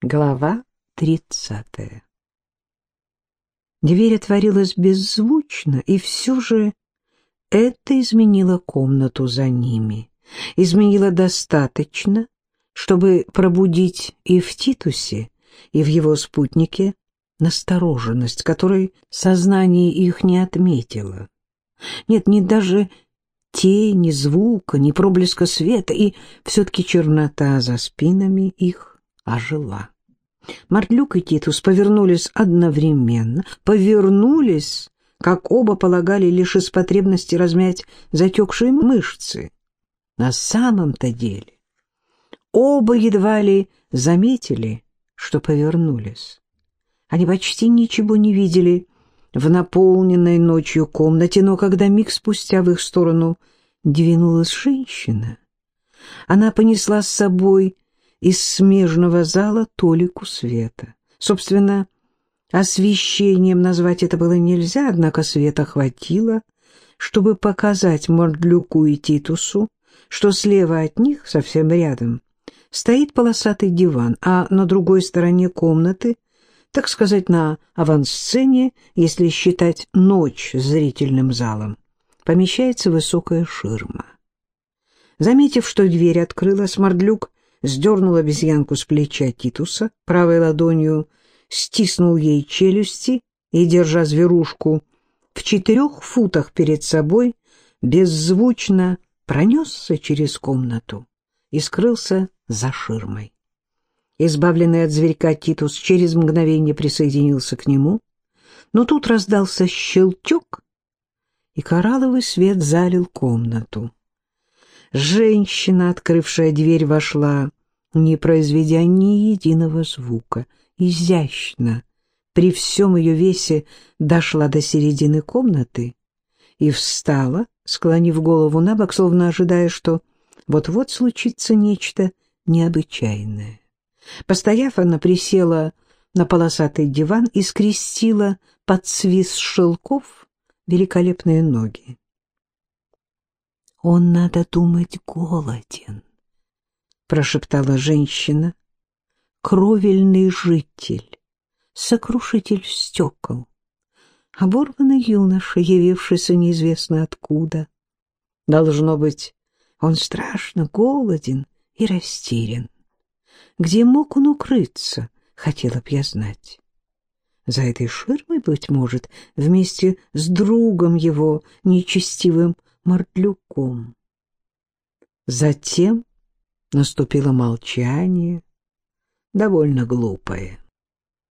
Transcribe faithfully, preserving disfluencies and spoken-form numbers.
Глава тридцатая. Дверь отворилась беззвучно, и все же это изменило комнату за ними. Изменило достаточно, чтобы пробудить и в Титусе, и в его спутнике настороженность, которой сознание их не отметило. Нет, ни даже тени, звука, ни проблеска света, и все-таки чернота за спинами их ожила. Мартлюк и Титус повернулись одновременно, повернулись, как оба полагали, лишь из потребности размять затекшие мышцы. На самом-то деле оба едва ли заметили, что повернулись. Они почти ничего не видели в наполненной ночью комнате, но когда миг спустя в их сторону двинулась женщина, она понесла с собой из смежного зала толику света. Собственно, освещением назвать это было нельзя, однако света хватило, чтобы показать Мартлюку и Титусу, что слева от них, совсем рядом, стоит полосатый диван, а на другой стороне комнаты, так сказать, на авансцене, если считать ночь зрительным залом, помещается высокая ширма. Заметив, что дверь открылась, Мартлюк сдернул обезьянку с плеча Титуса, правой ладонью стиснул ей челюсти и, держа зверушку в четырех футах перед собой, беззвучно пронесся через комнату и скрылся за ширмой. Избавленный от зверька Титус через мгновение присоединился к нему, но тут раздался щелчок, и коралловый свет залил комнату. Женщина, открывшая дверь, вошла, не произведя ни единого звука, изящно, при всем ее весе дошла до середины комнаты и встала, склонив голову набок, словно ожидая, что вот-вот случится нечто необычайное. Постояв, она присела на полосатый диван и скрестила под свист шелков великолепные ноги. «Он, надо думать, голоден», — прошептала женщина. «Кровельный житель, сокрушитель стекол, оборванный юноша, явившийся неизвестно откуда. Должно быть, он страшно голоден и растерян. Где мог он укрыться, хотела б я знать. За этой ширмой, быть может, вместе с другом его, нечестивым Мартлюком». Затем наступило молчание, довольно глупое.